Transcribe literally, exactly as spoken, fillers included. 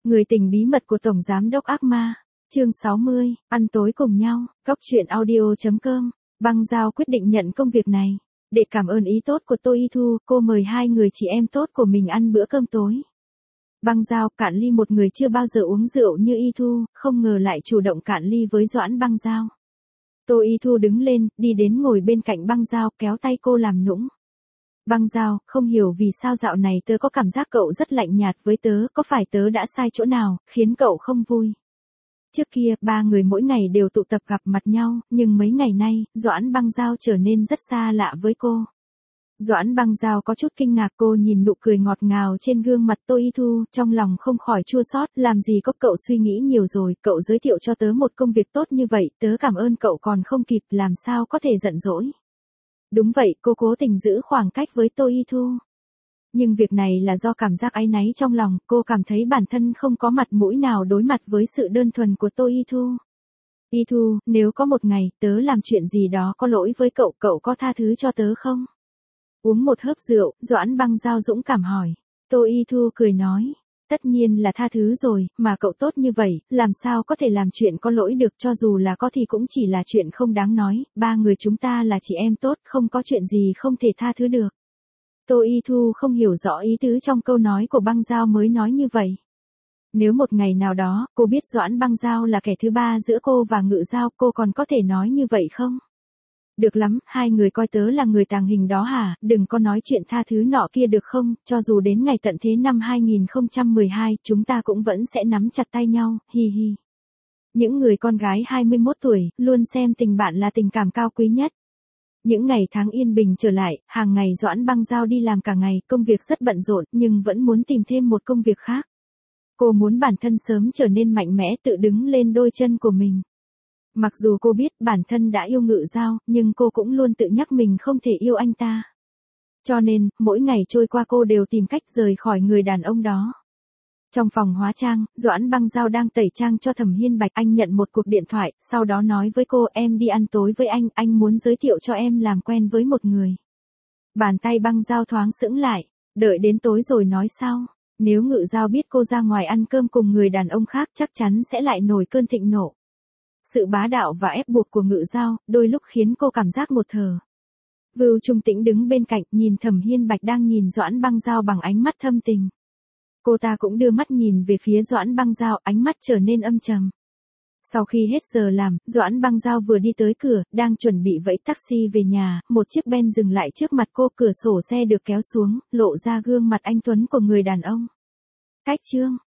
Người tình bí mật của Tổng Giám đốc ác ma. Chương sáu mươi, ăn tối cùng nhau, Cóc truyện audio chấm com. Băng Giao quyết định nhận công việc này. Để cảm ơn ý tốt của Tô Y Thu, cô mời hai người chị em tốt của mình ăn bữa cơm tối. Băng Giao cạn ly, một người chưa bao giờ uống rượu như Y Thu, không ngờ lại chủ động cạn ly với Doãn Băng Giao. Tô Y Thu đứng lên, đi đến ngồi bên cạnh Băng Giao, kéo tay cô làm nũng. Băng Giao, không hiểu vì sao dạo này tớ có cảm giác cậu rất lạnh nhạt với tớ, có phải tớ đã sai chỗ nào, khiến cậu không vui? Trước kia, ba người mỗi ngày đều tụ tập gặp mặt nhau, nhưng mấy ngày nay, Doãn Băng Giao trở nên rất xa lạ với cô. Doãn Băng Giao có chút kinh ngạc, cô nhìn nụ cười ngọt ngào trên gương mặt Tô Y Thu, trong lòng không khỏi chua xót, làm gì có, cậu suy nghĩ nhiều rồi, cậu giới thiệu cho tớ một công việc tốt như vậy, tớ cảm ơn cậu còn không kịp, làm sao có thể giận dỗi. Đúng vậy, cô cố tình giữ khoảng cách với Tô Y Thu. Nhưng việc này là do cảm giác áy náy trong lòng, cô cảm thấy bản thân không có mặt mũi nào đối mặt với sự đơn thuần của Tô Y Thu. Y Thu, nếu có một ngày, tớ làm chuyện gì đó có lỗi với cậu, cậu có tha thứ cho tớ không? Uống một hớp rượu, Doãn Băng Giao dũng cảm hỏi. Tô Y Thu cười nói. Tất nhiên là tha thứ rồi, mà cậu tốt như vậy, làm sao có thể làm chuyện có lỗi được, cho dù là có thì cũng chỉ là chuyện không đáng nói, ba người chúng ta là chị em tốt, không có chuyện gì không thể tha thứ được. Tô Y Thu không hiểu rõ ý tứ trong câu nói của Băng Giao mới nói như vậy. Nếu một ngày nào đó, cô biết Doãn Băng Giao là kẻ thứ ba giữa cô và Ngự Giao, cô còn có thể nói như vậy không? Được lắm, hai người coi tớ là người tàng hình đó hả, đừng có nói chuyện tha thứ nọ kia được không, cho dù đến ngày tận thế năm hai nghìn không trăm mười hai, chúng ta cũng vẫn sẽ nắm chặt tay nhau, hi hi. Những người con gái hai mươi mốt tuổi, luôn xem tình bạn là tình cảm cao quý nhất. Những ngày tháng yên bình trở lại, hàng ngày Doãn Băng Giao đi làm cả ngày, công việc rất bận rộn, nhưng vẫn muốn tìm thêm một công việc khác. Cô muốn bản thân sớm trở nên mạnh mẽ, tự đứng lên đôi chân của mình. Mặc dù cô biết bản thân đã yêu Ngự Giao, nhưng cô cũng luôn tự nhắc mình không thể yêu anh ta. Cho nên, mỗi ngày trôi qua cô đều tìm cách rời khỏi người đàn ông đó. Trong phòng hóa trang, Doãn Băng Giao đang tẩy trang cho Thẩm Hiên Bạch, anh nhận một cuộc điện thoại, sau đó nói với cô, em đi ăn tối với anh, anh muốn giới thiệu cho em làm quen với một người. Bàn tay Băng Giao thoáng sững lại, đợi đến tối rồi nói sau. Nếu Ngự Giao biết cô ra ngoài ăn cơm cùng người đàn ông khác chắc chắn sẽ lại nổi cơn thịnh nộ. Sự bá đạo và ép buộc của Ngự Giao, đôi lúc khiến cô cảm giác một thờ. Vưu Trung Tĩnh đứng bên cạnh, nhìn Thẩm Hiên Bạch đang nhìn Doãn Băng Giao bằng ánh mắt thâm tình. Cô ta cũng đưa mắt nhìn về phía Doãn Băng Giao, ánh mắt trở nên âm trầm. Sau khi hết giờ làm, Doãn Băng Giao vừa đi tới cửa, đang chuẩn bị vẫy taxi về nhà, một chiếc Ben dừng lại trước mặt cô, cửa sổ xe được kéo xuống, lộ ra gương mặt anh tuấn của người đàn ông. Cách chương